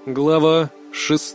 Глава 6.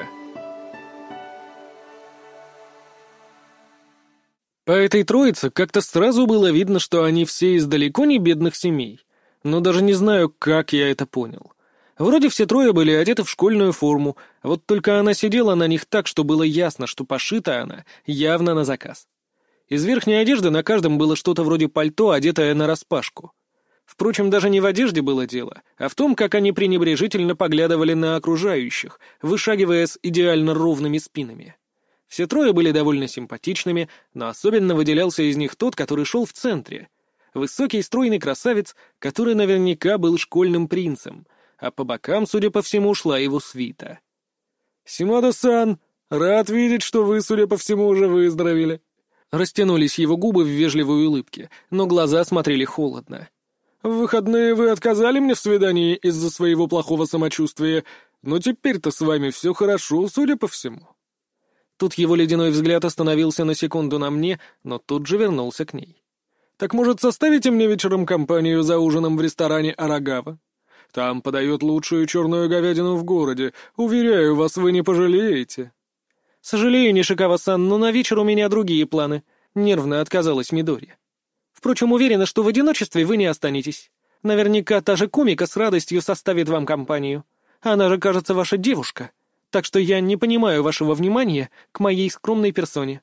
По этой троице как-то сразу было видно, что они все из далеко не бедных семей. Но даже не знаю, как я это понял. Вроде все трое были одеты в школьную форму, вот только она сидела на них так, что было ясно, что пошита она явно на заказ. Из верхней одежды на каждом было что-то вроде пальто, одетое нараспашку. Впрочем, даже не в одежде было дело, а в том, как они пренебрежительно поглядывали на окружающих, вышагивая с идеально ровными спинами. Все трое были довольно симпатичными, но особенно выделялся из них тот, который шел в центре. Высокий стройный красавец, который наверняка был школьным принцем, а по бокам, судя по всему, шла его свита. «Симада-сан, рад видеть, что вы, судя по всему, уже выздоровели». Растянулись его губы в вежливой улыбке, но глаза смотрели холодно. «В выходные вы отказали мне в свидании из-за своего плохого самочувствия, но теперь-то с вами все хорошо, судя по всему». Тут его ледяной взгляд остановился на секунду на мне, но тут же вернулся к ней. «Так, может, составите мне вечером компанию за ужином в ресторане «Арагава»? Там подают лучшую черную говядину в городе. Уверяю вас, вы не пожалеете». «Сожалею, Нишикава-сан, но на вечер у меня другие планы», — нервно отказалась Мидори. «Впрочем, уверена, что в одиночестве вы не останетесь. Наверняка та же комика с радостью составит вам компанию. Она же, кажется, ваша девушка. Так что я не понимаю вашего внимания к моей скромной персоне».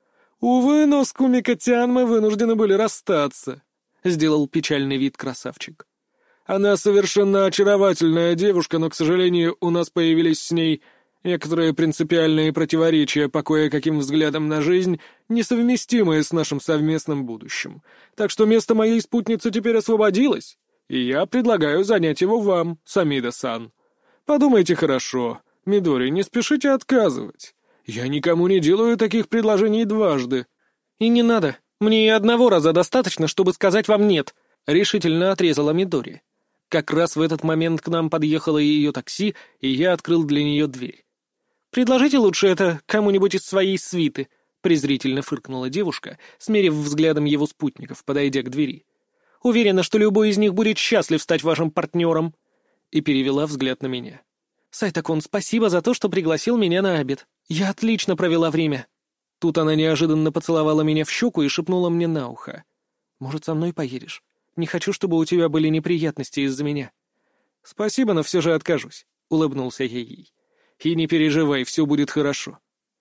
«Увы, но с Кумика-тян мы вынуждены были расстаться», — сделал печальный вид красавчик. «Она совершенно очаровательная девушка, но, к сожалению, у нас появились с ней некоторые принципиальные противоречия по кое-каким взглядам на жизнь, несовместимые с нашим совместным будущим. Так что место моей спутницы теперь освободилось, и я предлагаю занять его вам, Самида-сан. Подумайте хорошо, Мидори, не спешите отказывать. Я никому не делаю таких предложений дважды». «И не надо. Мне и одного раза достаточно, чтобы сказать вам «нет», — решительно отрезала Мидори. Как раз в этот момент к нам подъехало ее такси, и я открыл для нее дверь. «Предложите лучше это кому-нибудь из своей свиты», — презрительно фыркнула девушка, смерив взглядом его спутников, подойдя к двери. «Уверена, что любой из них будет счастлив стать вашим партнером». И перевела взгляд на меня. «Сайтакон, спасибо за то, что пригласил меня на обед. Я отлично провела время». Тут она неожиданно поцеловала меня в щеку и шепнула мне на ухо. «Может, со мной поедешь? Не хочу, чтобы у тебя были неприятности из-за меня». «Спасибо, но все же откажусь», — улыбнулся я ей. «И не переживай, все будет хорошо.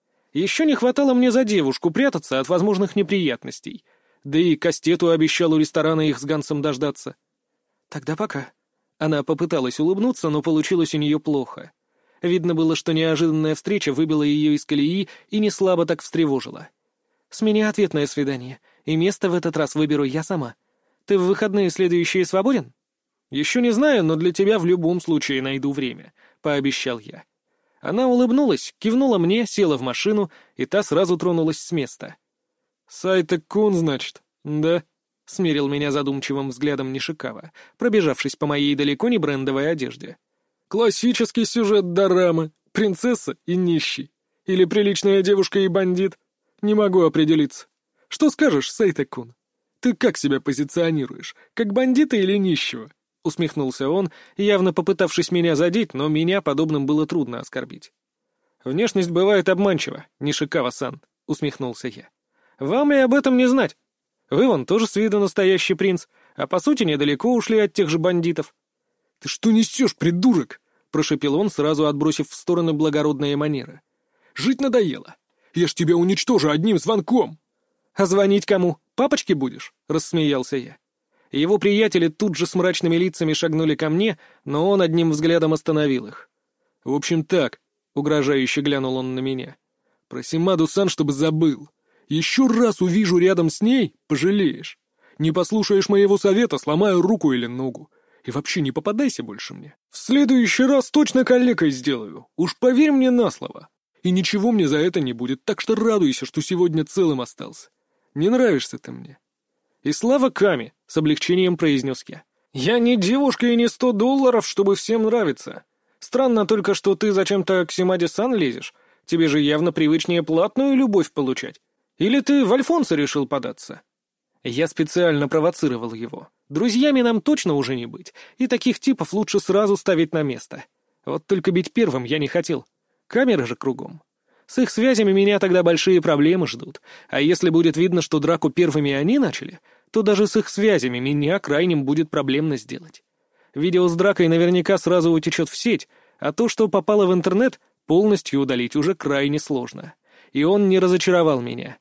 Еще не хватало мне за девушку прятаться от возможных неприятностей. Да и Кастету обещал у ресторана их с Гансом дождаться». «Тогда пока». Она попыталась улыбнуться, но получилось у нее плохо. Видно было, что неожиданная встреча выбила ее из колеи и не слабо так встревожила. «С меня ответное свидание, и место в этот раз выберу я сама. Ты в выходные следующие свободен?» «Еще не знаю, но для тебя в любом случае найду время», — пообещал я. Она улыбнулась, кивнула мне, села в машину, и та сразу тронулась с места. «Сайта-кун, значит, да?» — смерил меня задумчивым взглядом Нишикава, пробежавшись по моей далеко не брендовой одежде. «Классический сюжет дорамы. Принцесса и нищий. Или приличная девушка и бандит. Не могу определиться. Что скажешь, Сайта-кун? Ты как себя позиционируешь? Как бандита или нищего?» — усмехнулся он, явно попытавшись меня задеть, но меня подобным было трудно оскорбить. «Внешность бывает обманчива, Нишикава-сан», — усмехнулся я. «Вам и об этом не знать. Вы вон тоже с виду настоящий принц, а по сути недалеко ушли от тех же бандитов». «Ты что несешь, придурок?» — прошепел он, сразу отбросив в сторону благородные манеры. «Жить надоело. Я ж тебя уничтожу одним звонком». «А звонить кому? Папочке будешь?» — рассмеялся я. Его приятели тут же с мрачными лицами шагнули ко мне, но он одним взглядом остановил их. «В общем так», — угрожающе глянул он на меня. «Про Симаду-сан, чтобы забыл. Еще раз увижу рядом с ней — пожалеешь. Не послушаешь моего совета — сломаю руку или ногу. И вообще не попадайся больше мне. В следующий раз точно калекой сделаю. Уж поверь мне на слово. И ничего мне за это не будет, так что радуйся, что сегодня целым остался. Не нравишься ты мне». «И слава Ками!» — с облегчением произнес я. «Я не девушка и не $100, чтобы всем нравиться. Странно только, что ты зачем-то к Симаде-сан лезешь. Тебе же явно привычнее платную любовь получать. Или ты в Альфонсо решил податься?» Я специально провоцировал его. Друзьями нам точно уже не быть, и таких типов лучше сразу ставить на место. Вот только бить первым я не хотел. Камеры же кругом. С их связями меня тогда большие проблемы ждут. А если будет видно, что драку первыми они начали, то даже с их связями меня крайним будет проблемно сделать. Видео с дракой наверняка сразу утечет в сеть, а то, что попало в интернет, полностью удалить уже крайне сложно. И он не разочаровал меня.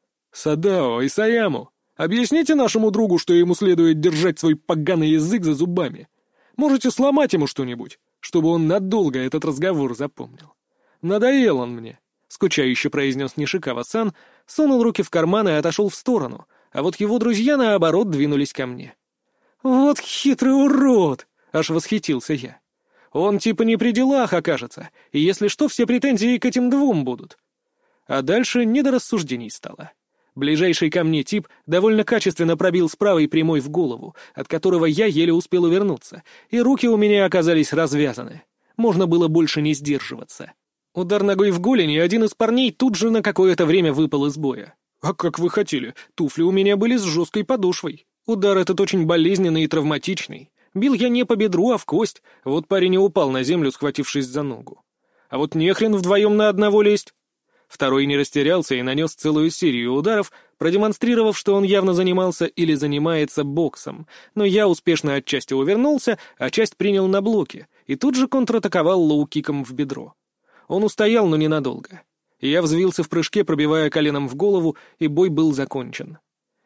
«Садао и Саяму, объясните нашему другу, что ему следует держать свой поганый язык за зубами. Можете сломать ему что-нибудь, чтобы он надолго этот разговор запомнил. Надоел он мне», — скучающе произнес Нишикава-сан, сунул руки в карман и отошел в сторону, а вот его друзья, наоборот, двинулись ко мне. «Вот хитрый урод!» — аж восхитился я. «Он типа не при делах окажется, и если что, все претензии к этим двум будут». А дальше не до рассуждений стало. Ближайший ко мне тип довольно качественно пробил с правой прямой в голову, от которого я еле успел увернуться, и руки у меня оказались развязаны. Можно было больше не сдерживаться. Удар ногой в голень, и один из парней тут же на какое-то время выпал из боя. А как вы хотели, туфли у меня были с жесткой подошвой. Удар этот очень болезненный и травматичный. Бил я не по бедру, а в кость, вот парень и упал на землю, схватившись за ногу. А вот нехрен вдвоем на одного лезть. Второй не растерялся и нанес целую серию ударов, продемонстрировав, что он явно занимался или занимается боксом, но я успешно отчасти увернулся, а часть принял на блоке, и тут же контратаковал лоу-киком в бедро. Он устоял, но ненадолго. Я взвился в прыжке, пробивая коленом в голову, и бой был закончен.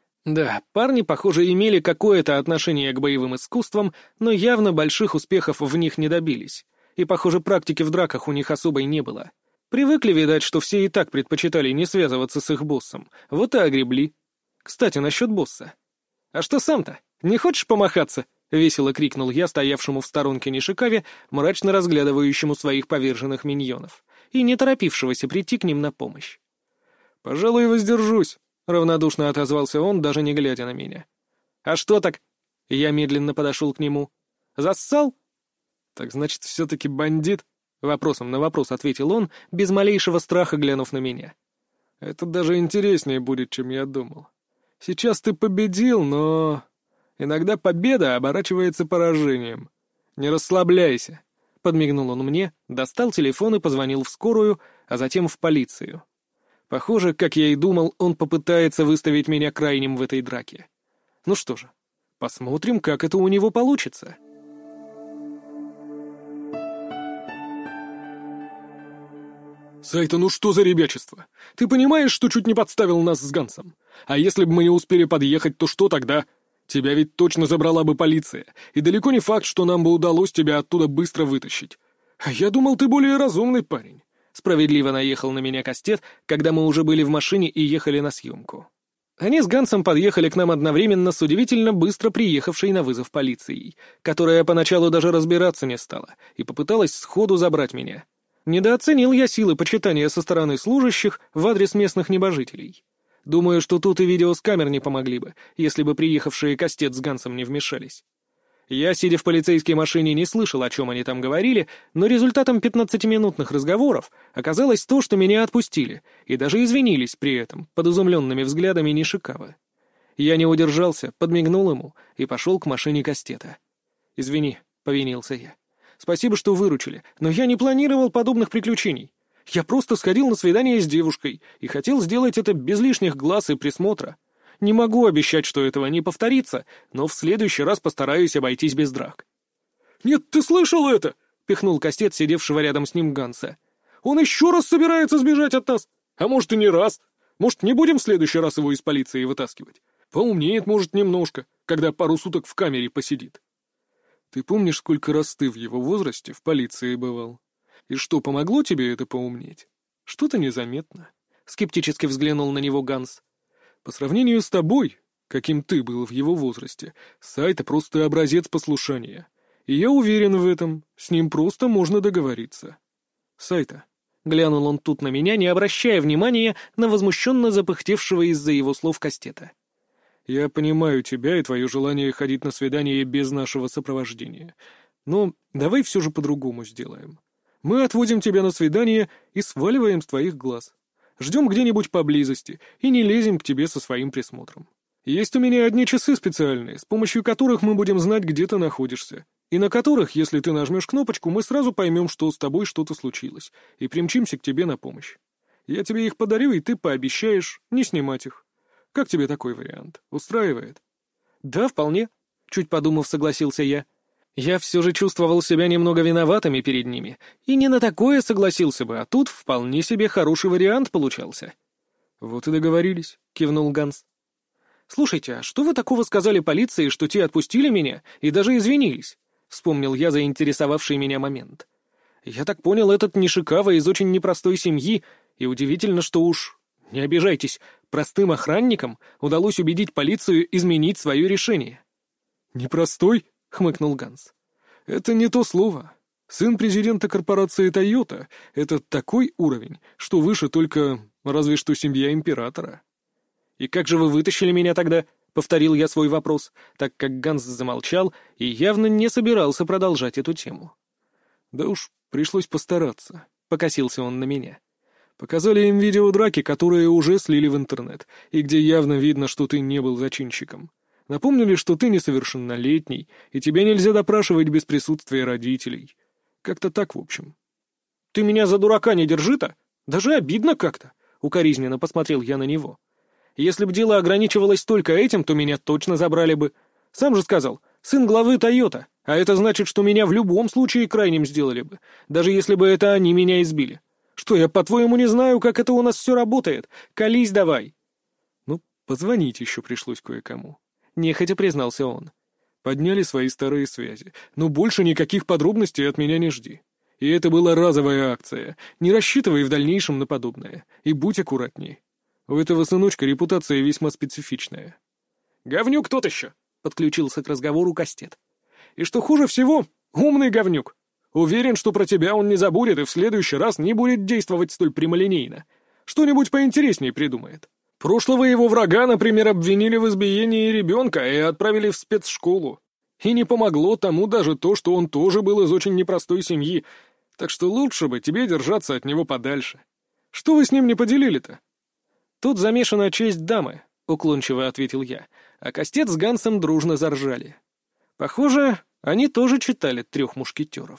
Да, парни, похоже, имели какое-то отношение к боевым искусствам, но явно больших успехов в них не добились, и, похоже, практики в драках у них особой не было. Привыкли, видать, что все и так предпочитали не связываться с их боссом. Вот и огребли. Кстати, насчет босса. «А что сам-то? Не хочешь помахаться?» — весело крикнул я стоявшему в сторонке Нишикаве, мрачно разглядывающему своих поверженных миньонов, и не торопившегося прийти к ним на помощь. «Пожалуй, воздержусь», — равнодушно отозвался он, даже не глядя на меня. «А что так?» — я медленно подошел к нему. «Зассал?» «Так значит, все-таки бандит?» Вопросом на вопрос ответил он, без малейшего страха глянув на меня. «Это даже интереснее будет, чем я думал. Сейчас ты победил, но... иногда победа оборачивается поражением. Не расслабляйся», — подмигнул он мне, достал телефон и позвонил в скорую, а затем в полицию. Похоже, как я и думал, он попытается выставить меня крайним в этой драке. Ну что же, посмотрим, как это у него получится. «Сайта, ну что за ребячество? Ты понимаешь, что чуть не подставил нас с Гансом? А если бы мы не успели подъехать, то что тогда? Тебя ведь точно забрала бы полиция, и далеко не факт, что нам бы удалось тебя оттуда быстро вытащить. А я думал, ты более разумный парень». Справедливо наехал на меня Кастет, когда мы уже были в машине и ехали на съемку. Они с Гансом подъехали к нам одновременно с удивительно быстро приехавшей на вызов полицией, которая поначалу даже разбираться не стала и попыталась сходу забрать меня. Недооценил я силы почитания со стороны служащих в адрес местных небожителей. Думаю, что тут и видео с камер не помогли бы, если бы приехавшие Кастет с Гансом не вмешались. Я, сидя в полицейской машине, не слышал, о чем они там говорили, но результатом 15-минутных разговоров оказалось то, что меня отпустили, и даже извинились при этом, под изумленными взглядами Нишикавы. Я не удержался, подмигнул ему и пошел к машине Кастета. «Извини», — повинился я. «Спасибо, что выручили, но я не планировал подобных приключений. Я просто сходил на свидание с девушкой и хотел сделать это без лишних глаз и присмотра. Не могу обещать, что этого не повторится, но в следующий раз постараюсь обойтись без драк». «Нет, ты слышал это?» — пихнул Кастет, сидевшего рядом с ним Ганса. «Он еще раз собирается сбежать от нас. А может, и не раз. Может, не будем в следующий раз его из полиции вытаскивать? Поумнеет, может, немножко, когда пару суток в камере посидит». «Ты помнишь, сколько раз ты в его возрасте в полиции бывал? И что, помогло тебе это поумнеть? Что-то незаметно». Скептически взглянул на него Ганс. «По сравнению с тобой, каким ты был в его возрасте, Сайта просто образец послушания. И я уверен в этом, с ним просто можно договориться». «Сайта», — глянул он тут на меня, не обращая внимания на возмущенно запыхтевшего из-за его слов Кастета. «Я понимаю тебя и твое желание ходить на свидание без нашего сопровождения. Но давай все же по-другому сделаем. Мы отводим тебя на свидание и сваливаем с твоих глаз. Ждем где-нибудь поблизости и не лезем к тебе со своим присмотром. Есть у меня одни часы специальные, с помощью которых мы будем знать, где ты находишься. и на которых, если ты нажмешь кнопочку, мы сразу поймем, что с тобой что-то случилось, и примчимся к тебе на помощь. Я тебе их подарю, и ты пообещаешь не снимать их. Как тебе такой вариант? Устраивает?» «Да, вполне», — чуть подумав, согласился я. Я все же чувствовал себя немного виноватыми перед ними, и не на такое согласился бы, а тут вполне себе хороший вариант получался. «Вот и договорились», — кивнул Ганс. «Слушайте, а что вы такого сказали полиции, что те отпустили меня и даже извинились?» — вспомнил я заинтересовавший меня момент. «Я так понял, этот Нишикава из очень непростой семьи, и удивительно, что уж, не обижайтесь, простым охранникам удалось убедить полицию изменить свое решение». «Непростой?» — хмыкнул Ганс. «Это не то слово. Сын президента корпорации «Тойота» — это такой уровень, что выше только разве что семья императора». «И как же вы вытащили меня тогда?» — повторил я свой вопрос, так как Ганс замолчал и явно не собирался продолжать эту тему. «Да уж, пришлось постараться», — покосился он на меня. «Показали им видео драки, которые уже слили в интернет, и где явно видно, что ты не был зачинщиком. Напомнили, что ты несовершеннолетний, и тебя нельзя допрашивать без присутствия родителей. Как-то так, в общем». «Ты меня за дурака не держи-то? Даже обидно как-то», — укоризненно посмотрел я на него. «Если бы дело ограничивалось только этим, то меня точно забрали бы. Сам же сказал, сын главы Тойота, а это значит, что меня в любом случае крайним сделали бы, даже если бы это они меня избили. Что, я, по-твоему, не знаю, как это у нас все работает? Колись давай!» «Ну, позвонить еще пришлось кое-кому», — нехотя признался он. «Подняли свои старые связи, но больше никаких подробностей от меня не жди. И это была разовая акция, не рассчитывай в дальнейшем на подобное, и будь аккуратней. У этого сыночка репутация весьма специфичная». «Говнюк тот еще!» — подключился к разговору Кастет. «И что хуже всего, умный говнюк. Уверен, что про тебя он не забудет и в следующий раз не будет действовать столь прямолинейно. Что-нибудь поинтереснее придумает. Прошлого его врага, например, обвинили в избиении ребенка и отправили в спецшколу. И не помогло тому даже то, что он тоже был из очень непростой семьи, так что лучше бы тебе держаться от него подальше. Что вы с ним не поделили-то?» «Тут замешана честь дамы», — уклончиво ответил я, а Кастет с Гансом дружно заржали. Похоже, они тоже читали «Трех мушкетеров».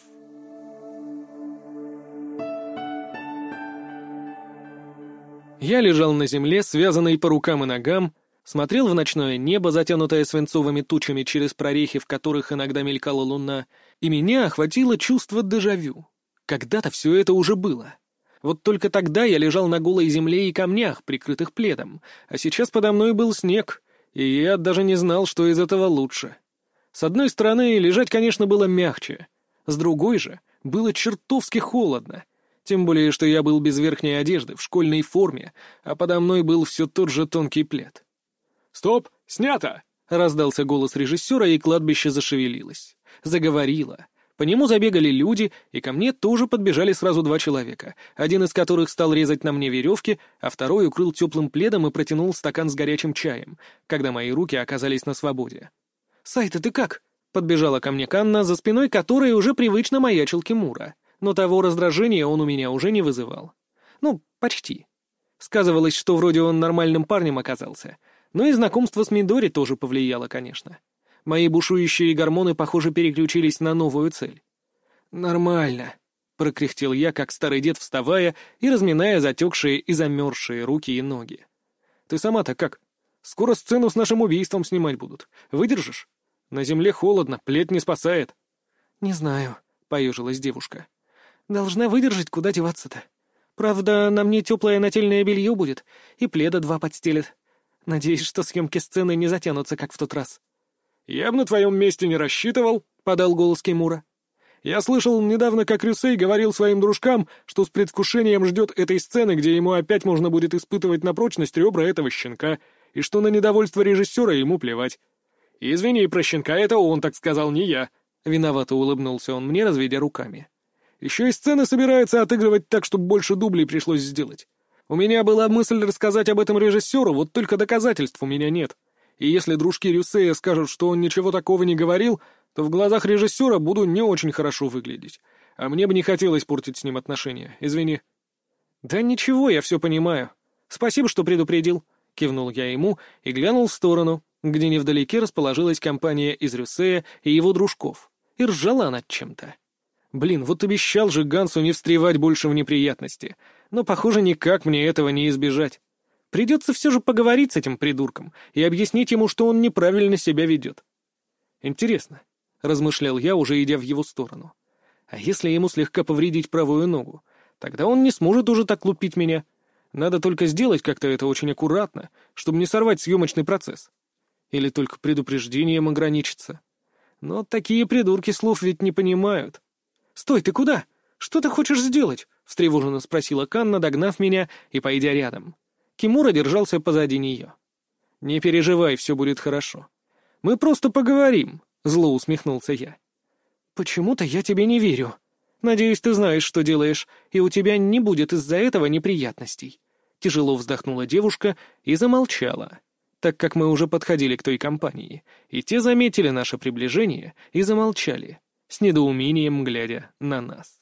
Я лежал на земле, связанный по рукам и ногам, смотрел в ночное небо, затянутое свинцовыми тучами, через прорехи, в которых иногда мелькала луна, и меня охватило чувство дежавю. Когда-то все это уже было. Вот только тогда я лежал на голой земле и камнях, прикрытых пледом, а сейчас подо мной был снег, и я даже не знал, что из этого лучше. С одной стороны, лежать, конечно, было мягче, с другой же было чертовски холодно. Тем более, что я был без верхней одежды, в школьной форме, а подо мной был все тот же тонкий плед. «Стоп! Снято!» — раздался голос режиссера, и кладбище зашевелилось. Заговорило. По нему забегали люди, и ко мне тоже подбежали сразу два человека, один из которых стал резать на мне веревки, а второй укрыл теплым пледом и протянул стакан с горячим чаем, когда мои руки оказались на свободе. «Сайта, ты как?» — подбежала ко мне Канна, за спиной которой уже привычно маячил Кимура. Но того раздражения он у меня уже не вызывал. Ну, почти. Сказывалось, что вроде он нормальным парнем оказался. Но и знакомство с Мидори тоже повлияло, конечно. Мои бушующие гормоны, похоже, переключились на новую цель. «Нормально», — прокряхтел я, как старый дед, вставая и разминая затекшие и замерзшие руки и ноги. «Ты сама-то как? Скоро сцену с нашим убийством снимать будут. Выдержишь? На земле холодно, плед не спасает». «Не знаю», — поежилась девушка. «Должна выдержать, куда деваться-то. Правда, на мне теплое нательное белье будет, и пледа два подстелят. Надеюсь, что съемки сцены не затянутся, как в тот раз». «Я бы на твоем месте не рассчитывал», — подал голос Кимура. «Я слышал недавно, как Рюсей говорил своим дружкам, что с предвкушением ждет этой сцены, где ему опять можно будет испытывать на прочность ребра этого щенка, и что на недовольство режиссера ему плевать. Извини, про щенка это он так сказал, не я». Виновато улыбнулся он мне, разведя руками. «Еще и сцены собирается отыгрывать так, чтобы больше дублей пришлось сделать. У меня была мысль рассказать об этом режиссеру, вот только доказательств у меня нет. И если дружки Рюсея скажут, что он ничего такого не говорил, то в глазах режиссера буду не очень хорошо выглядеть. А мне бы не хотелось портить с ним отношения, извини». «Да ничего, я все понимаю. Спасибо, что предупредил», — кивнул я ему и глянул в сторону, где невдалеке расположилась компания из Рюсея и его дружков. и ржала над чем-то. Блин, вот обещал же Гансу не встревать больше в неприятности, но, похоже, никак мне этого не избежать. Придется все же поговорить с этим придурком и объяснить ему, что он неправильно себя ведет. Интересно, — размышлял я, уже идя в его сторону. А если ему слегка повредить правую ногу? Тогда он не сможет уже так лупить меня. Надо только сделать как-то это очень аккуратно, чтобы не сорвать съемочный процесс. Или только предупреждением ограничиться. Но такие придурки слов ведь не понимают. «Стой, ты куда? Что ты хочешь сделать?» — встревоженно спросила Канна, догнав меня и пойдя рядом. Кимура держался позади нее. «Не переживай, все будет хорошо. Мы просто поговорим», — зло усмехнулся я. «Почему-то я тебе не верю. Надеюсь, ты знаешь, что делаешь, и у тебя не будет из-за этого неприятностей». Тяжело вздохнула девушка и замолчала, так как мы уже подходили к той компании, и те заметили наше приближение и замолчали, с недоумением глядя на нас.